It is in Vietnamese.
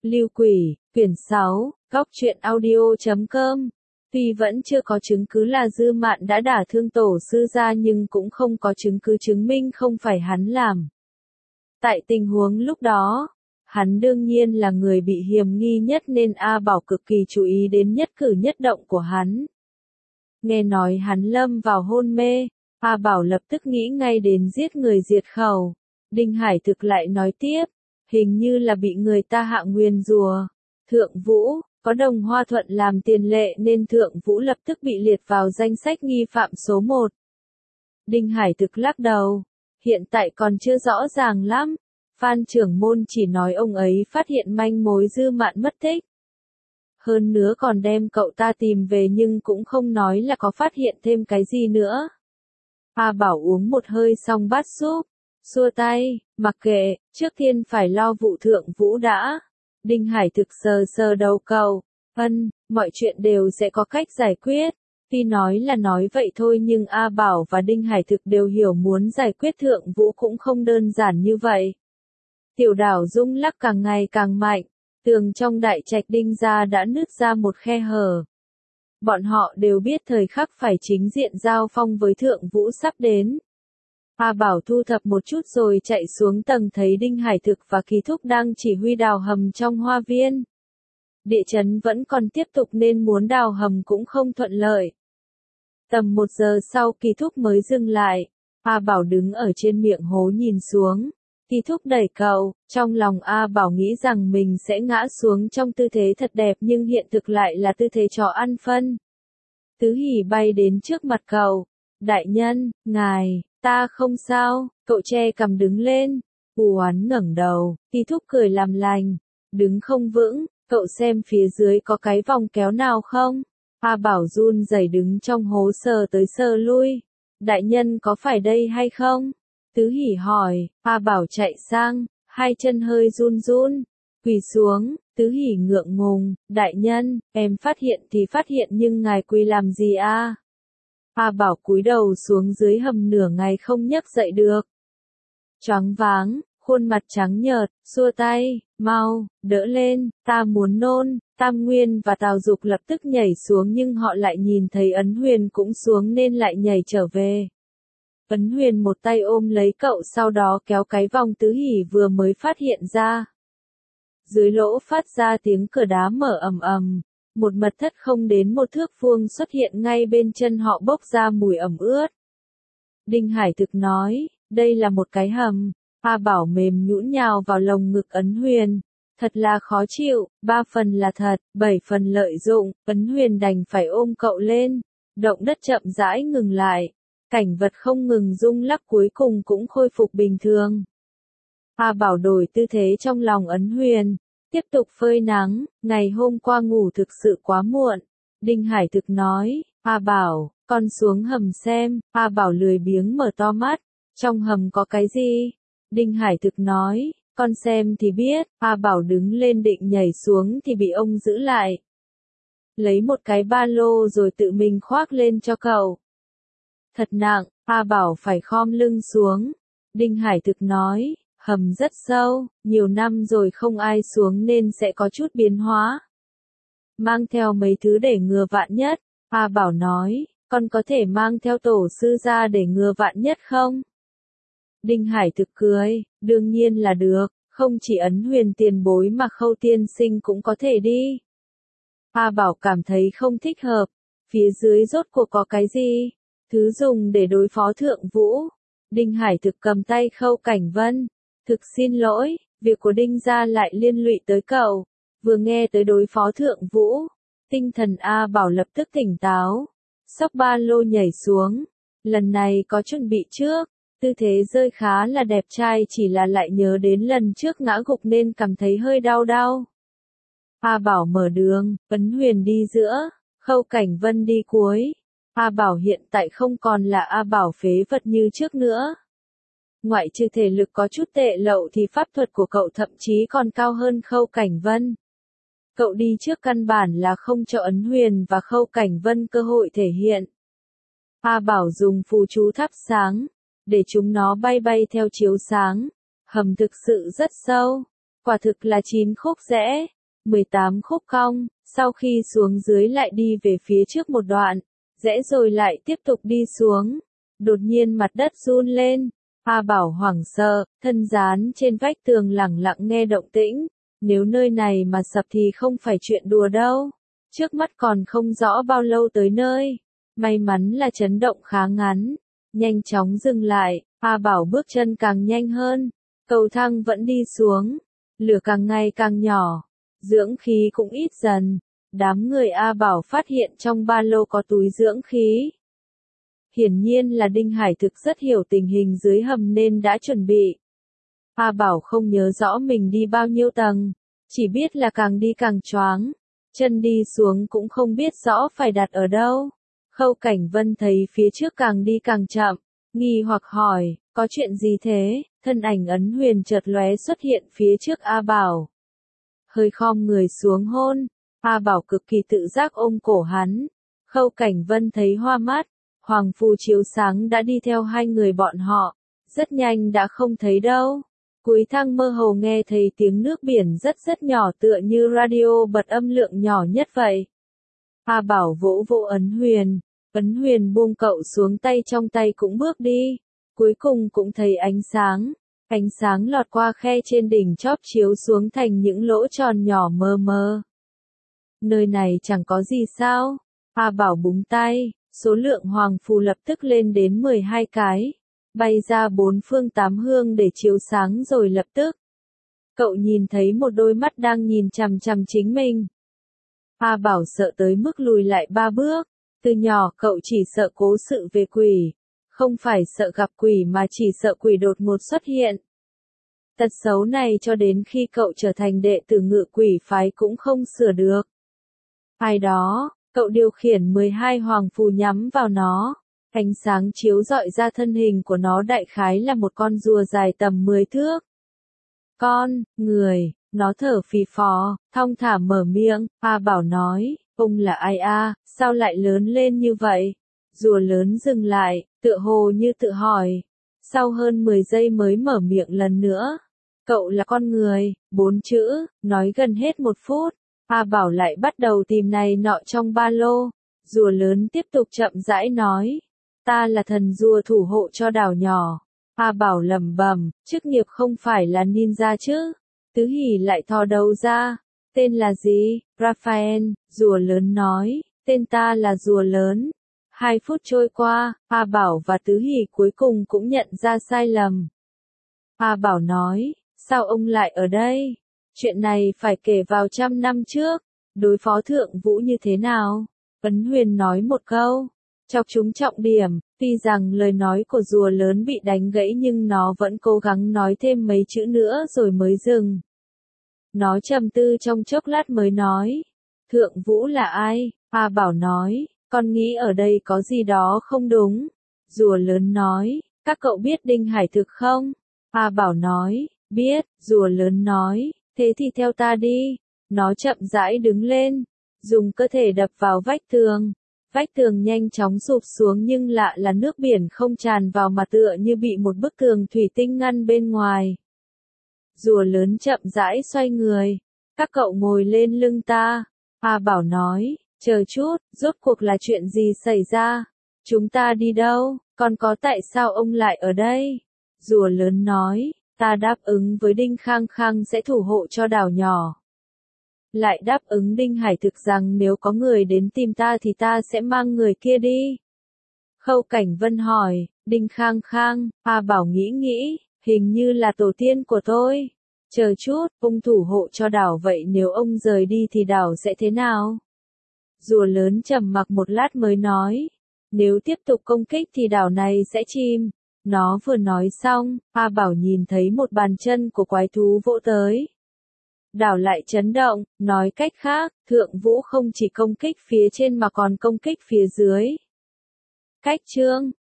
Lưu Quỷ, quyển 6, góc truyện audio.com. Tuy vẫn chưa có chứng cứ là Dư Mạn đã đả thương tổ sư gia nhưng cũng không có chứng cứ chứng minh không phải hắn làm. Tại tình huống lúc đó, hắn đương nhiên là người bị hiềm nghi nhất nên A Bảo cực kỳ chú ý đến nhất cử nhất động của hắn. Nghe nói hắn lâm vào hôn mê, A Bảo lập tức nghĩ ngay đến giết người diệt khẩu. Đinh Hải Thực lại nói tiếp, hình như là bị người ta hạ nguyền rủa. Thượng Vũ, có Đồng Hoa Thuận làm tiền lệ nên Thượng Vũ lập tức bị liệt vào danh sách nghi phạm số 1. Đinh Hải Thực lắc đầu, hiện tại còn chưa rõ ràng lắm. Phan trưởng môn chỉ nói ông ấy phát hiện manh mối Dư Mạn mất tích. Hơn nữa còn đem cậu ta tìm về nhưng cũng không nói là có phát hiện thêm cái gì nữa. A Bảo uống một hơi xong bát súp, xua tay, mặc kệ, trước tiên phải lo vụ Thượng Vũ đã. Đinh Hải Thực sờ sờ đầu cậu, mọi chuyện đều sẽ có cách giải quyết. Tuy nói là nói vậy thôi nhưng A Bảo và Đinh Hải Thực đều hiểu muốn giải quyết Thượng Vũ cũng không đơn giản như vậy. Tiểu đảo rung lắc càng ngày càng mạnh, tường trong đại trạch Đinh gia đã nứt ra một khe hở. Bọn họ đều biết thời khắc phải chính diện giao phong với Thượng Vũ sắp đến. A Bảo thu thập một chút rồi chạy xuống tầng thấy Đinh Hải Thực và Kỳ Thúc đang chỉ huy đào hầm trong hoa viên. Địa chấn vẫn còn tiếp tục nên muốn đào hầm cũng không thuận lợi. Tầm 1 giờ sau Kỳ Thúc mới dừng lại. A Bảo đứng ở trên miệng hố nhìn xuống. Kỳ Thúc đẩy cậu, trong lòng A Bảo nghĩ rằng mình sẽ ngã xuống trong tư thế thật đẹp nhưng hiện thực lại là tư thế chó ăn phân. Tứ Hỉ bay đến trước mặt cậu. Đại nhân, ngài, ta không sao, cậu che cằm đứng lên. U Oán ngẩng đầu, Kỳ Thúc cười làm lành. Đứng không vững, cậu xem phía dưới có cái vòng kéo nào không? A Bảo run rẩy đứng trong hố sờ tới sờ lui. Đại nhân có phải đây hay không? Tứ Hỉ hỏi, A Bảo chạy sang, hai chân hơi run run, quỳ xuống, Tứ Hỉ ngượng ngùng, đại nhân, em phát hiện thì phát hiện nhưng ngài quỳ làm gì a? A Bảo cúi đầu xuống dưới hầm nửa ngày không nhấc dậy được. Choáng váng, khuôn mặt trắng nhợt, xua tay, mau, đỡ lên, ta muốn nôn. Tam Nguyên và Tào Dục lập tức nhảy xuống nhưng họ lại nhìn thấy Ấn Huyền cũng xuống nên lại nhảy trở về. Ấn Huyền một tay ôm lấy cậu sau đó kéo cái vòng Tứ Hỉ vừa mới phát hiện ra. Dưới lỗ phát ra tiếng cửa đá mở ầm ầm, một mật thất không đến 1 thước vuông xuất hiện ngay bên chân họ bốc ra mùi ẩm ướt. Đinh Hải Thực nói, đây là một cái hầm. A Bảo mềm nhũn nhào vào lồng ngực Ấn Huyền. Thật là khó chịu, 3 phần là thật, 7 phần lợi dụng, Ấn Huyền đành phải ôm cậu lên. Động đất chậm rãi ngừng lại. Cảnh vật không ngừng rung lắc cuối cùng cũng khôi phục bình thường. A Bảo đổi tư thế trong lòng Ấn Huyền, tiếp tục phơi nắng, ngày hôm qua ngủ thực sự quá muộn. Đinh Hải Thực nói, A Bảo, con xuống hầm xem. A Bảo lười biếng mở to mắt, trong hầm có cái gì? Đinh Hải Thực nói, con xem thì biết. A Bảo đứng lên định nhảy xuống thì bị ông giữ lại. Lấy một cái ba lô rồi tự mình khoác lên cho cậu. Thật nặng, A Bảo phải khom lưng xuống. Đinh Hải Thực nói, hầm rất sâu, nhiều năm rồi không ai xuống nên sẽ có chút biến hóa. Mang theo mấy thứ để ngừa vạn nhất. A Bảo nói, con có thể mang theo tổ sư ra để ngừa vạn nhất không? Đinh Hải Thực cười, đương nhiên là được, không chỉ Ấn Huyền tiền bối mà Khâu tiên sinh cũng có thể đi. A Bảo cảm thấy không thích hợp, phía dưới rốt cuộc có cái gì? Thứ dùng để đối phó Thượng Vũ. Đinh Hải Thực cầm tay Khâu Cảnh Vân. Thực xin lỗi, việc của Đinh gia lại liên lụy tới cậu. Vừa nghe tới đối phó Thượng Vũ, tinh thần A Bảo lập tức tỉnh táo. Xốc ba lô nhảy xuống. Lần này có chuẩn bị trước, tư thế rơi khá là đẹp trai chỉ là lại nhớ đến lần trước ngã gục nên cảm thấy hơi đau đau. A Bảo mở đường, Ấn Huyền đi giữa, Khâu Cảnh Vân đi cuối. A Bảo hiện tại không còn là A Bảo phế vật như trước nữa. Ngoại trừ thể lực có chút tệ lậu thì pháp thuật của cậu thậm chí còn cao hơn Khâu Cảnh Vân. Cậu đi trước căn bản là không cho Ấn Huyền và Khâu Cảnh Vân cơ hội thể hiện. A Bảo dùng phù chú thắp sáng, để chúng nó bay bay theo chiếu sáng. Hầm thực sự rất sâu. Quả thực là 9 khúc rẽ, 18 khúc cong, sau khi xuống dưới lại đi về phía trước một đoạn, rẽ rồi lại tiếp tục đi xuống. Đột nhiên mặt đất run lên, A Bảo hoảng sợ, thân dán trên vách tường lẳng lặng nghe động tĩnh, nếu nơi này mà sập thì không phải chuyện đùa đâu. Trước mắt còn không rõ bao lâu tới nơi, may mắn là chấn động khá ngắn, nhanh chóng dừng lại, A Bảo bước chân càng nhanh hơn, cầu thang vẫn đi xuống, lửa càng ngày càng nhỏ, dưỡng khí cũng ít dần. Đám người A Bảo phát hiện trong ba lô có túi dưỡng khí. Hiển nhiên là Đinh Hải Thực rất hiểu tình hình dưới hầm nên đã chuẩn bị. A Bảo không nhớ rõ mình đi bao nhiêu tầng, chỉ biết là càng đi càng choáng, chân đi xuống cũng không biết rõ phải đặt ở đâu. Khâu Cảnh Vân thấy phía trước càng đi càng chậm, nghi hoặc hỏi, có chuyện gì thế? Thân ảnh Ấn Huyền chợt lóe xuất hiện phía trước A Bảo. Hơi khom người xuống hôn, A Bảo cực kỳ tự giác ôm cổ hắn. Khâu Cảnh Vân thấy hoa mắt, Hoàng Phù chiếu sáng đã đi theo hai người bọn họ, rất nhanh đã không thấy đâu. Cuối thang mơ hồ nghe thấy tiếng nước biển rất nhỏ tựa như radio bật âm lượng nhỏ nhất vậy. A Bảo vỗ vỗ Ấn Huyền buông cậu xuống tay trong tay cũng bước đi, cuối cùng cũng thấy ánh sáng lọt qua khe trên đỉnh chóp chiếu xuống thành những lỗ tròn nhỏ mờ mờ. Nơi này chẳng có gì sao? A Bảo búng tay, số lượng hoàng phù lập tức lên đến 12 cái, bay ra bốn phương tám hướng để chiếu sáng rồi lập tức. Cậu nhìn thấy một đôi mắt đang nhìn chằm chằm chính mình. A Bảo sợ tới mức lùi lại 3 bước, từ nhỏ cậu chỉ sợ cố sự về quỷ, không phải sợ gặp quỷ mà chỉ sợ quỷ đột ngột xuất hiện. Tật xấu này cho đến khi cậu trở thành đệ tử Ngự Quỷ phái cũng không sửa được. Ai đó, cậu điều khiển 12 hoàng phù nhắm vào nó, ánh sáng chiếu rọi ra thân hình của nó đại khái là một con rùa dài tầm 10 thước. Người, nó thở phì phò, thong thả mở miệng, A Bảo nói, ông là ai a, sao lại lớn lên như vậy? Rùa lớn dừng lại, tựa hồ như tự hỏi, sau hơn 10 giây mới mở miệng lần nữa. Cậu là con người, 4 chữ, nói gần hết 1 phút. A Bảo lại bắt đầu tìm này nọ trong ba lô. Rùa lớn tiếp tục chậm rãi nói. Ta là thần rùa thủ hộ cho đảo nhỏ. A Bảo lẩm bẩm, chức nghiệp không phải là ninja chứ. Tứ Hỷ lại thò đầu ra. Tên là gì? Raphael, rùa lớn nói. Tên ta là rùa lớn. 2 phút trôi qua, A Bảo và Tứ Hỷ cuối cùng cũng nhận ra sai lầm. A Bảo nói, sao ông lại ở đây? Chuyện này phải kể vào 100 năm trước. Đối phó Thượng Vũ như thế nào? Ấn Huyền nói một câu, chọc trúng trọng điểm, tuy rằng lời nói của rùa lớn bị đánh gãy nhưng nó vẫn cố gắng nói thêm mấy chữ nữa rồi mới dừng. Nó trầm tư trong chốc lát mới nói, Thượng Vũ là ai? A Bảo nói, con nghĩ ở đây có gì đó không đúng. Rùa lớn nói, các cậu biết Đinh Hải Thực không? A Bảo nói, biết. Rùa lớn nói, thế thì theo ta đi. Nó chậm rãi đứng lên, dùng cơ thể đập vào vách tường. Vách tường nhanh chóng sụp xuống nhưng lạ là nước biển không tràn vào mà tựa như bị một bức tường thủy tinh ngăn bên ngoài. Rùa lớn chậm rãi xoay người. Các cậu ngồi lên lưng ta. A Bảo nói, chờ chút, rốt cuộc là chuyện gì xảy ra? Chúng ta đi đâu? Còn có tại sao ông lại ở đây? Rùa lớn nói, ta đáp ứng với Đinh Khang Khang sẽ thủ hộ cho đảo nhỏ. Lại đáp ứng Đinh Hải Thực rằng nếu có người đến tìm ta thì ta sẽ mang người kia đi. Khâu Cảnh Vân hỏi, Đinh Khang Khang, A Bảo nghĩ, hình như là tổ tiên của tôi. Chờ chút, ông thủ hộ cho đảo vậy nếu ông rời đi thì đảo sẽ thế nào? Rùa lớn trầm mặc một lát mới nói, nếu tiếp tục công kích thì đảo này sẽ chìm. Nó vừa nói xong, A Bảo nhìn thấy một bàn chân của quái thú vỗ tới. Đảo lại chấn động, nói cách khác, Thượng Vũ không chỉ công kích phía trên mà còn công kích phía dưới. Cách chương